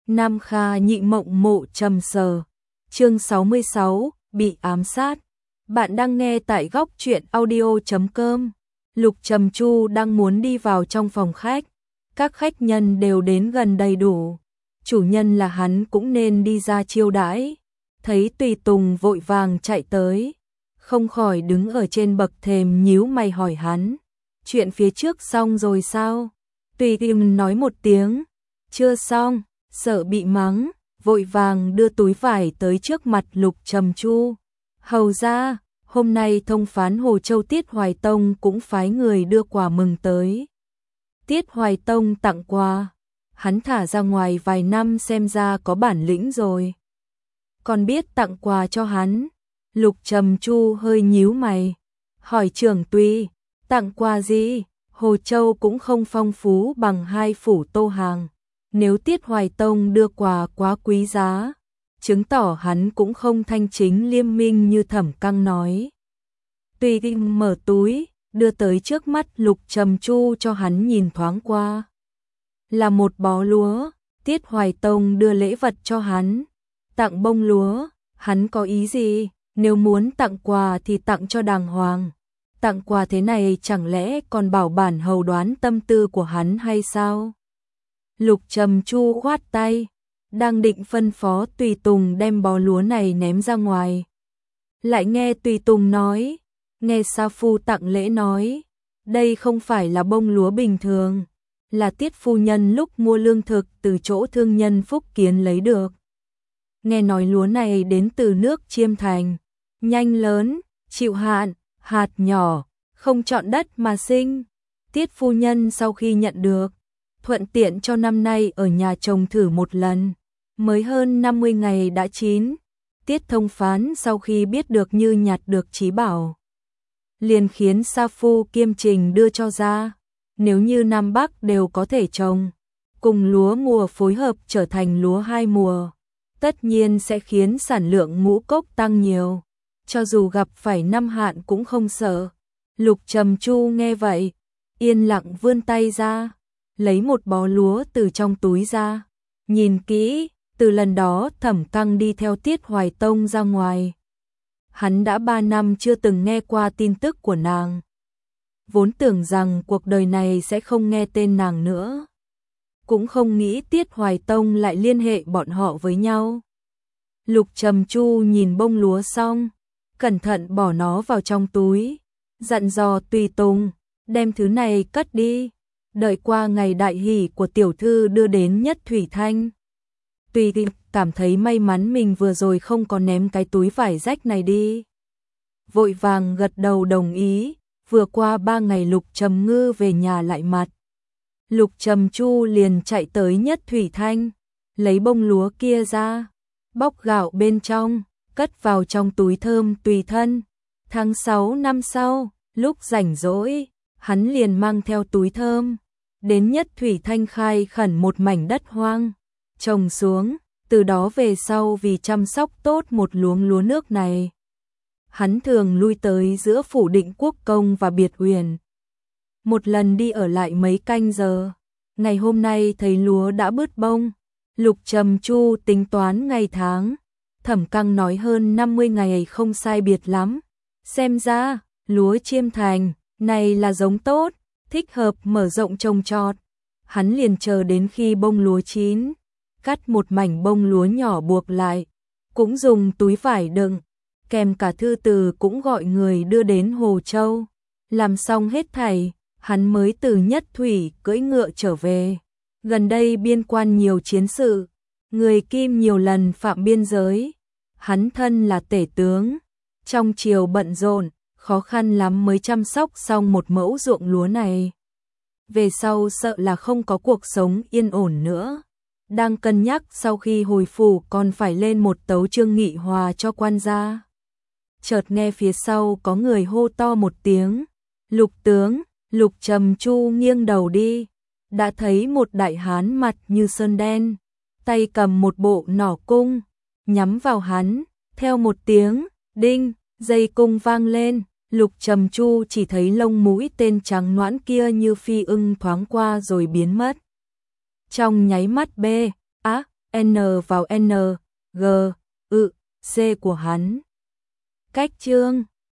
Nam Kha Nhị Mộng Mộ Trầm Sờ. Chương 66, bị ám sát. Bạn đang nghe tại góc truyện audio.com. Lục Trầm Chu đang muốn đi vào trong phòng khách. Các khách nhân đều đến gần đầy đủ. Chủ nhân là hắn cũng nên đi ra chiêu đãi. Thấy Tùy Tùng vội vàng chạy tới, không khỏi đứng ở trên bậc thềm nhíu mày hỏi hắn. Chuyện phía trước xong rồi sao? Tùy Tùng nói một tiếng, chưa xong, sợ bị mắng, vội vàng đưa túi vải tới trước mặt Lục Trầm Chu. Hầu ra, hôm nay thông phán Hồ Châu Tiết Hoài Tông cũng phái người đưa quà mừng tới. Tiết Hoài Tông tặng quà, hắn thả ra ngoài vài năm xem ra có bản lĩnh rồi. Còn biết tặng quà cho hắn. Lục Trầm Chu hơi nhíu mày, hỏi trưởng Tùy, tặng quà gì? Hồ Châu cũng không phong phú bằng hai phủ Tô Hàng. Nếu Tiết Hoài Tông đưa quà quá quý giá, chứng tỏ hắn cũng không thanh chính liêm minh như Thẩm Căng nói. Tùy Tinh mở túi, đưa tới trước mắt Lục Trầm Chu cho hắn nhìn thoáng qua. Là một bó lúa, Tiết Hoài Tông đưa lễ vật cho hắn. Tặng bông lúa, hắn có ý gì? Nếu muốn tặng quà thì tặng cho đàng hoàng. Tặng quà thế này chẳng lẽ còn bảo bản hầu đoán tâm tư của hắn hay sao? Lục Trầm Chu khoát tay, đang định phân phó Tùy Tùng đem bó lúa này ném ra ngoài. Lại nghe Tùy Tùng nói, nghe Sa Phu tặng lễ nói, đây không phải là bông lúa bình thường, là Tiết phu nhân lúc mua lương thực từ chỗ thương nhân Phúc Kiến lấy được. Nghe nói lúa này đến từ nước Chiêm Thành, nhanh lớn, chịu hạn, hạt nhỏ, không chọn đất mà sinh. Tiết phu nhân sau khi nhận được, thuận tiện cho năm nay ở nhà trồng thử một lần, mới hơn 50 ngày đã chín. Tiết thông phán sau khi biết được như nhặt được trí bảo, liền khiến Sa Phu kiêm trình đưa cho ra. Nếu như Nam Bắc đều có thể trồng, cùng lúa mùa phối hợp trở thành lúa hai mùa, tất nhiên sẽ khiến sản lượng ngũ cốc tăng nhiều, cho dù gặp phải năm hạn cũng không sợ. Lục Trầm Chu nghe vậy, yên lặng vươn tay ra, lấy một bó lúa từ trong túi ra, nhìn kỹ. Từ lần đó Thẩm Căng đi theo Tiết Hoài Tông ra ngoài, hắn đã 3 năm chưa từng nghe qua tin tức của nàng. Vốn tưởng rằng cuộc đời này sẽ không nghe tên nàng nữa, cũng không nghĩ Tiết Hoài Tông lại liên hệ bọn họ với nhau. Lục Trầm Chu nhìn bông lúa xong, cẩn thận bỏ nó vào trong túi, dặn dò Tùy Tùng, đem thứ này cất đi, đợi qua ngày đại hỷ của tiểu thư đưa đến Nhất Thủy Thanh. Tùy Tinh cảm thấy may mắn mình vừa rồi không có ném cái túi vải rách này đi, vội vàng gật đầu đồng ý. Vừa qua 3 ngày Lục Trầm Ngư về nhà lại mặt, Lục Trầm Chu liền chạy tới Nhất Thủy Thanh, lấy bông lúa kia ra, bóc gạo bên trong, cất vào trong túi thơm tùy thân. Tháng 6 năm sau, lúc rảnh rỗi, hắn liền mang theo túi thơm, đến Nhất Thủy Thanh khai khẩn một mảnh đất hoang, trồng xuống. Từ đó về sau vì chăm sóc tốt một luống lúa nước này, hắn thường lui tới giữa phủ Định Quốc Công và Biệt Uyển. Một lần đi ở lại mấy canh giờ. Ngày hôm nay thấy lúa đã bứt bông, Lục Trầm Chu tính toán ngày tháng. Thẩm Căng nói hơn 50 ngày không sai biệt lắm. Xem ra, lúa Chiêm Thành này là giống tốt, thích hợp mở rộng trồng trọt. Hắn liền chờ đến khi bông lúa chín, cắt một mảnh bông lúa nhỏ buộc lại, cũng dùng túi vải đựng, kèm cả thư từ cũng gọi người đưa đến Hồ Châu. Làm xong hết thảy, hắn mới từ Nhất Thủy cưỡi ngựa trở về. Gần đây biên quan nhiều chiến sự, người Kim nhiều lần phạm biên giới. Hắn thân là tể tướng, trong triều bận rộn, khó khăn lắm mới chăm sóc xong một mẫu ruộng lúa này. Về sau sợ là không có cuộc sống yên ổn nữa. Đang cân nhắc sau khi hồi phủ còn phải lên một tấu chương nghị hòa cho quan gia. Chợt nghe phía sau có người hô to một tiếng, Lục tướng. Lục Trầm Chu nghiêng đầu đi, đã thấy một đại hán mặt như sơn đen, tay cầm một bộ nỏ cung, nhắm vào hắn. Theo một tiếng đinh, dây cung vang lên, Lục Trầm Chu chỉ thấy lông mũi tên trắng nõn kia như phi ưng thoáng qua rồi biến mất. Trong nháy mắt N vào N, G, C của hắn. Cách chương